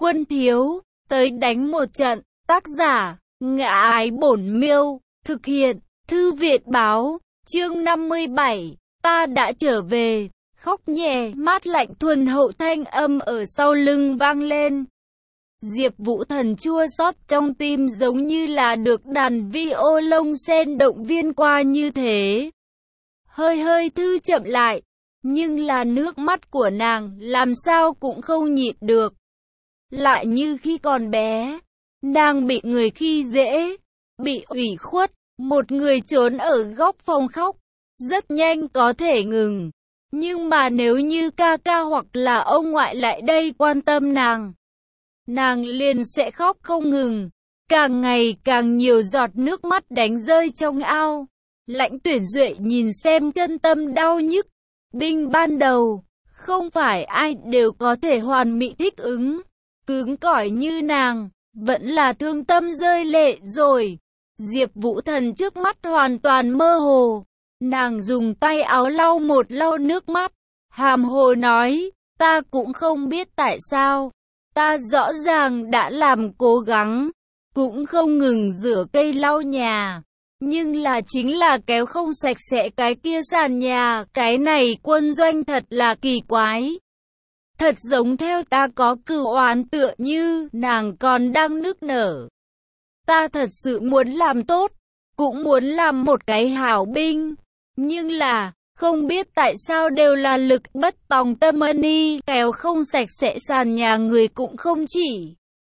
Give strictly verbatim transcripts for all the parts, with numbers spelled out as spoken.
Quân thiếu, tới đánh một trận. Tác giả, Ngã Ái Bổn Miêu. Thực hiện, Thư Việt Báo. Chương năm mươi bảy. Ta đã trở về. Khóc nhẹ, mát lạnh thuần hậu thanh âm ở sau lưng vang lên. Diệp Vũ Thần chua xót trong tim giống như là được đàn vi ô lông sen động viên qua như thế. Hơi hơi thư chậm lại, nhưng là nước mắt của nàng làm sao cũng không nhịn được. Lại như khi còn bé, nàng bị người khi dễ, bị ủy khuất, một người trốn ở góc phòng khóc, rất nhanh có thể ngừng. Nhưng mà nếu như ca ca hoặc là ông ngoại lại đây quan tâm nàng, nàng liền sẽ khóc không ngừng, càng ngày càng nhiều giọt nước mắt đánh rơi trong ao. Lãnh Tuyển Duệ nhìn xem chân tâm đau nhức. Binh ban đầu, không phải ai đều có thể hoàn mỹ thích ứng. Cứng cỏi như nàng, vẫn là thương tâm rơi lệ rồi. Diệp Vũ Thần trước mắt hoàn toàn mơ hồ. Nàng dùng tay áo lau một lau nước mắt, hàm hồ nói, ta cũng không biết tại sao. Ta rõ ràng đã làm cố gắng, cũng không ngừng rửa cây lau nhà. Nhưng là chính là kéo không sạch sẽ cái kia sàn nhà, cái này quân doanh thật là kỳ quái. Thật giống theo ta có cừu oán tựa như nàng còn đang nức nở. Ta thật sự muốn làm tốt, cũng muốn làm một cái hảo binh. Nhưng là, không biết tại sao đều là lực bất tòng tâm ni, kéo không sạch sẽ sàn nhà người cũng không chỉ.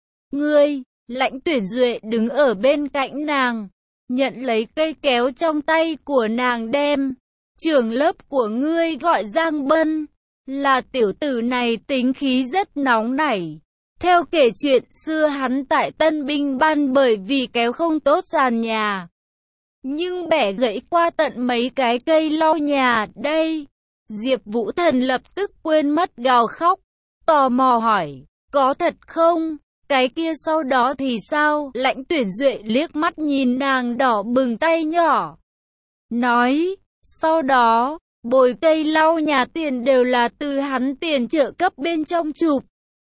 Ngươi, Lãnh Tuyển Duệ đứng ở bên cạnh nàng, nhận lấy cây kéo trong tay của nàng đem. Trưởng lớp của ngươi gọi Giang Bân, là tiểu tử này tính khí rất nóng nảy. Theo kể chuyện xưa hắn tại Tân Binh Ban bởi vì kéo không tốt sàn nhà, nhưng bẻ gãy qua tận mấy cái cây lau nhà đây. Diệp Vũ Thần lập tức quên mất gào khóc, tò mò hỏi, có thật không? Cái kia sau đó thì sao? Lãnh Tuyển Duệ liếc mắt nhìn nàng đỏ bừng tay nhỏ, nói, sau đó, bồi cây lau nhà tiền đều là từ hắn tiền trợ cấp bên trong chụp.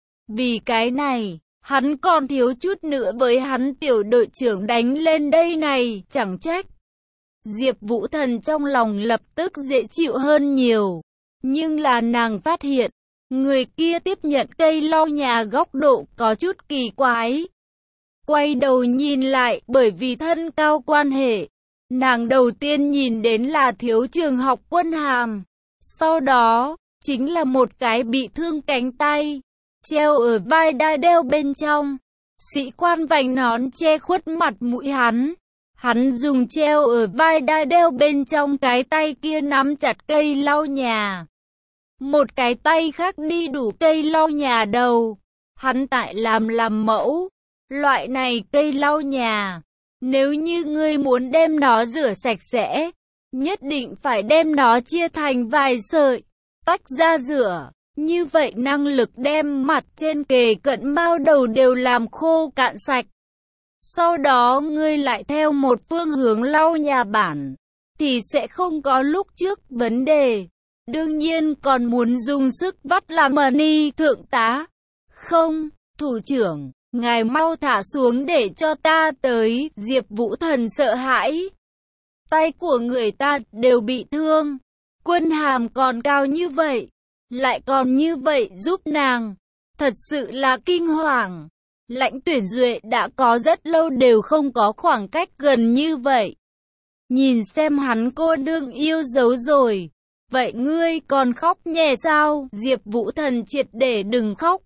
Vì cái này, hắn còn thiếu chút nữa với hắn tiểu đội trưởng đánh lên đây này, chẳng trách. Diệp Vũ Thần trong lòng lập tức dễ chịu hơn nhiều. Nhưng là nàng phát hiện, người kia tiếp nhận cây lau nhà góc độ có chút kỳ quái. Quay đầu nhìn lại, bởi vì thân cao quan hệ, nàng đầu tiên nhìn đến là thiếu trường học Quân Hàm. Sau đó, chính là một cái bị thương cánh tay, treo ở vai đai đeo bên trong. Sĩ quan vành nón che khuất mặt mũi hắn. Hắn dùng treo ở vai đai đeo bên trong cái tay kia nắm chặt cây lau nhà. Một cái tay khác đi đủ cây lau nhà đầu. Hắn tại làm làm mẫu. Loại này cây lau nhà, nếu như ngươi muốn đem nó rửa sạch sẽ, nhất định phải đem nó chia thành vài sợi, tách ra rửa. Như vậy năng lực đem mặt trên kề cận mao đầu đều làm khô cạn sạch. Sau đó ngươi lại theo một phương hướng lau nhà bản, thì sẽ không có lúc trước vấn đề. Đương nhiên còn muốn dùng sức vắt làm mờ ni thượng tá. Không, thủ trưởng, ngài mau thả xuống để cho ta tới. Diệp Vũ Thần sợ hãi. Tay của người ta đều bị thương. Quân Hàm còn cao như vậy, lại còn như vậy giúp nàng. Thật sự là kinh hoàng. Lãnh Tuyển Duệ đã có rất lâu đều không có khoảng cách gần như vậy. Nhìn xem hắn cô đương yêu dấu rồi. Vậy ngươi còn khóc nhè sao? Diệp Vũ Thần triệt để đừng khóc.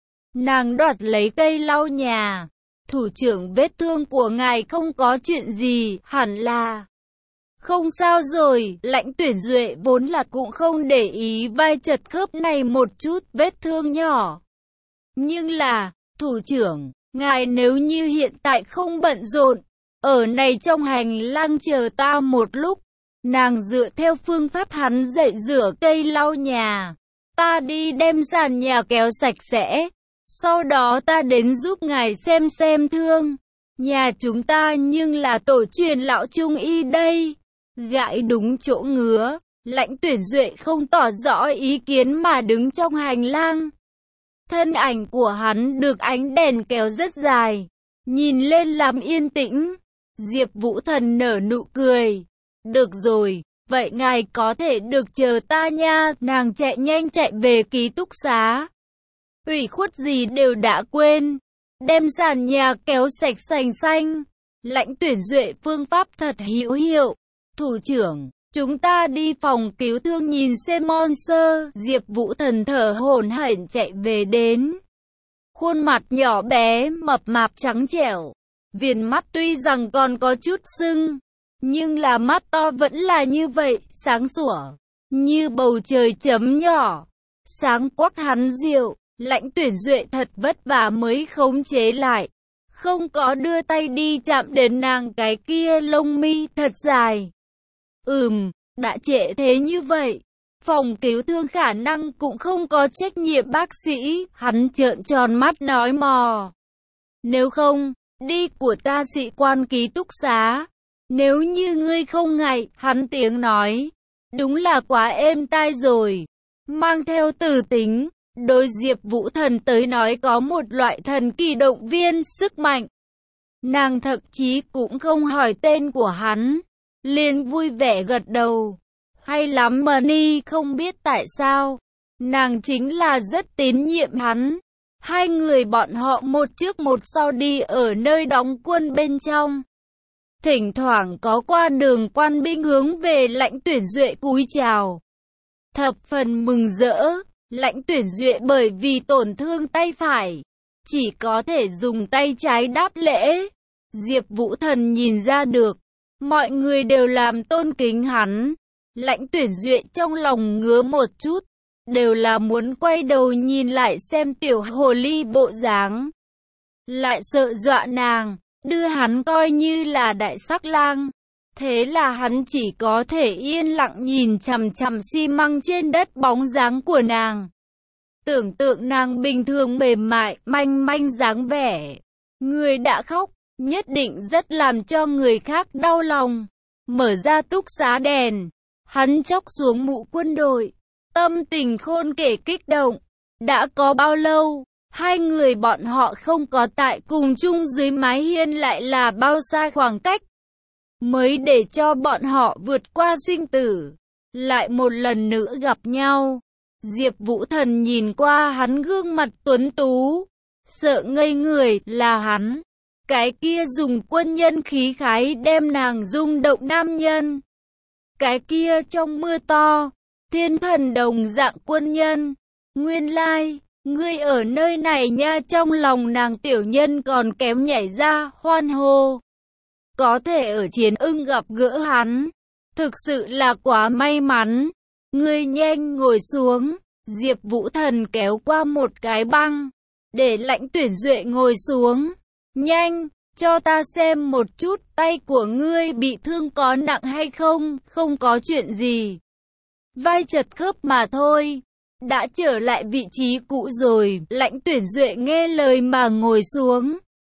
Nàng đoạt lấy cây lau nhà. Thủ trưởng, vết thương của ngài không có chuyện gì, hẳn là không sao rồi. Lãnh Tuyển Duệ vốn là cũng không để ý vai chật khớp này một chút vết thương nhỏ. Nhưng là, thủ trưởng, ngài nếu như hiện tại không bận rộn, ở này trong hành lang chờ ta một lúc. Nàng dựa theo phương pháp hắn dạy rửa cây lau nhà. Ta đi đem sàn nhà kéo sạch sẽ. Sau đó ta đến giúp ngài xem xem thương. Nhà chúng ta nhưng là tổ truyền lão trung y đây. Gãi đúng chỗ ngứa. Lãnh Tuyển Duệ không tỏ rõ ý kiến mà đứng trong hành lang. Thân ảnh của hắn được ánh đèn kéo rất dài, nhìn lên làm yên tĩnh. Diệp Vũ Thần nở nụ cười. Được rồi, vậy ngài có thể được chờ ta nha. Nàng chạy nhanh chạy về ký túc xá. Ủy khuất gì đều đã quên. Đem sàn nhà kéo sạch sành xanh. Lãnh Tuyển Duệ phương pháp thật hữu hiệu. Thủ trưởng, chúng ta đi phòng cứu thương nhìn xem monster. Diệp Vũ Thần thở hổn hển chạy về đến. Khuôn mặt nhỏ bé, mập mạp trắng trẻo. Viền mắt tuy rằng còn có chút sưng, nhưng là mắt to vẫn là như vậy, sáng sủa, như bầu trời chấm nhỏ. Sáng quắc hắn diệu, Lãnh Tuyển Duệ thật vất vả mới khống chế lại. Không có đưa tay đi chạm đến nàng cái kia lông mi thật dài. Ừm, đã trễ thế như vậy. Phòng cứu thương khả năng cũng không có trách nhiệm bác sĩ. Hắn trợn tròn mắt nói mò. Nếu không, đi của ta sĩ quan ký túc xá. Nếu như ngươi không ngại, hắn tiếng nói. Đúng là quá êm tai rồi. Mang theo từ tính. Đối Diệp Vũ Thần tới nói có một loại thần kỳ động viên sức mạnh. Nàng thậm chí cũng không hỏi tên của hắn. Liền vui vẻ gật đầu. Hay lắm Money, không biết tại sao. Nàng chính là rất tín nhiệm hắn. Hai người bọn họ một trước một sau đi ở nơi đóng quân bên trong. Thỉnh thoảng có qua đường quan binh hướng về Lãnh Tuyển Duệ cúi chào. Thập phần mừng rỡ. Lãnh Tuyển Duệ bởi vì tổn thương tay phải, chỉ có thể dùng tay trái đáp lễ. Diệp Vũ Thần nhìn ra được, mọi người đều làm tôn kính hắn. Lãnh Tuyển Duệ trong lòng ngứa một chút, đều là muốn quay đầu nhìn lại xem tiểu hồ ly bộ dáng. Lại sợ dọa nàng, đưa hắn coi như là đại sắc lang. Thế là hắn chỉ có thể yên lặng nhìn chằm chằm xi măng trên đất bóng dáng của nàng. Tưởng tượng nàng bình thường mềm mại, manh manh dáng vẻ. Người đã khóc, nhất định rất làm cho người khác đau lòng. Mở ra túc xá đèn, hắn chốc xuống mũ quân đội. Tâm tình khôn kể kích động. Đã có bao lâu, hai người bọn họ không có tại cùng chung dưới mái hiên, lại là bao xa khoảng cách. Mới để cho bọn họ vượt qua sinh tử, lại một lần nữa gặp nhau. Diệp Vũ Thần nhìn qua hắn gương mặt tuấn tú, sợ ngây người, là hắn. Cái kia dùng quân nhân khí khái đem nàng rung động nam nhân. Cái kia trong mưa to, thiên thần đồng dạng quân nhân. Nguyên lai, ngươi ở nơi này nha. Trong lòng nàng tiểu nhân còn kém nhảy ra, hoan hô. Có thể ở Chiến Ưng gặp gỡ hắn, thực sự là quá may mắn. Ngươi nhanh ngồi xuống. Diệp Vũ Thần kéo qua một cái băng, để Lãnh Tuyển Duệ ngồi xuống. Nhanh, cho ta xem một chút, tay của ngươi bị thương có nặng hay không? Không có chuyện gì, vai chật khớp mà thôi. Đã trở lại vị trí cũ rồi. Lãnh Tuyển Duệ nghe lời mà ngồi xuống,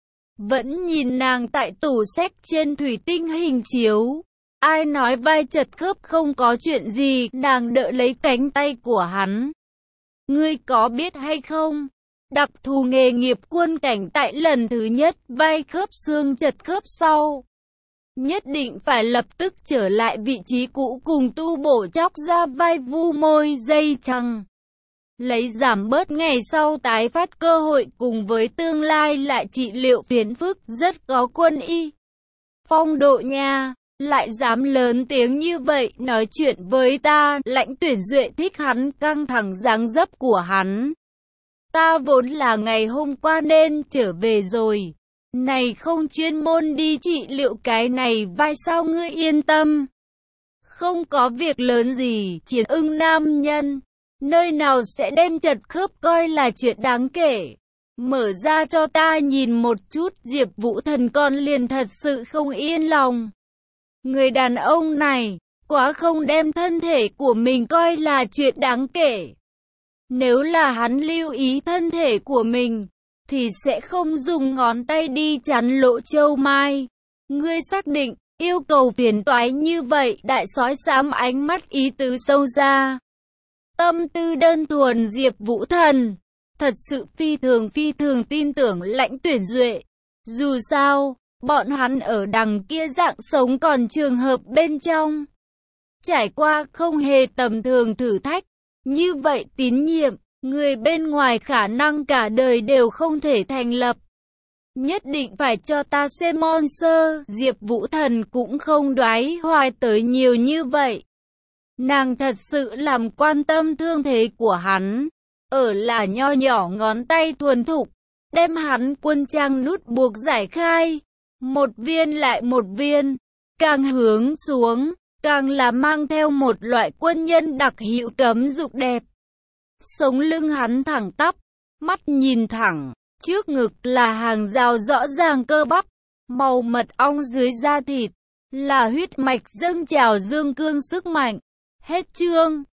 vẫn nhìn nàng tại tủ sách trên thủy tinh hình chiếu. Ai nói vai chật khớp không có chuyện gì? Nàng đỡ lấy cánh tay của hắn. Ngươi có biết hay không? Đặc thù nghề nghiệp quân cảnh tại lần thứ nhất, vai khớp xương chật khớp sau, nhất định phải lập tức trở lại vị trí cũ cùng tu bổ chóc ra vai vu môi dây chằng. Lấy giảm bớt ngày sau tái phát cơ hội cùng với tương lai lại trị liệu phiền phức, rất có quân y phong độ nha. Lại dám lớn tiếng như vậy nói chuyện với ta. Lãnh Tuyển Duệ thích hắn căng thẳng dáng dấp của hắn. Ta vốn là ngày hôm qua nên trở về rồi. Này không chuyên môn đi trị liệu cái này vai sao? Ngươi yên tâm, không có việc lớn gì. Chiến Ưng nam nhân, nơi nào sẽ đem chật khớp coi là chuyện đáng kể. Mở ra cho ta nhìn một chút. Diệp Vũ Thần con liền thật sự không yên lòng. Người đàn ông này, quá không đem thân thể của mình coi là chuyện đáng kể. Nếu là hắn lưu ý thân thể của mình, thì sẽ không dùng ngón tay đi chắn lỗ châu mai. Ngươi xác định, yêu cầu phiền toái như vậy? Đại sói xám ánh mắt ý tứ sâu ra. Tâm tư đơn thuần Diệp Vũ Thần, thật sự phi thường phi thường tin tưởng Lãnh Tuyển Duệ. Dù sao, bọn hắn ở đằng kia dạng sống còn trường hợp bên trong. Trải qua không hề tầm thường thử thách. Như vậy tín nhiệm, người bên ngoài khả năng cả đời đều không thể thành lập. Nhất định phải cho ta xem monster. Diệp Vũ Thần cũng không đoái hoài tới nhiều như vậy. Nàng thật sự làm quan tâm thương thế của hắn. Ở là nho nhỏ ngón tay thuần thục, đem hắn quân trang nút buộc giải khai. Một viên lại một viên, càng hướng xuống, càng là mang theo một loại quân nhân đặc hữu cấm dục đẹp. Sống lưng hắn thẳng tắp, mắt nhìn thẳng, trước ngực là hàng rào rõ ràng cơ bắp, màu mật ong dưới da thịt, là huyết mạch dâng trào dương cương sức mạnh. Hết chương.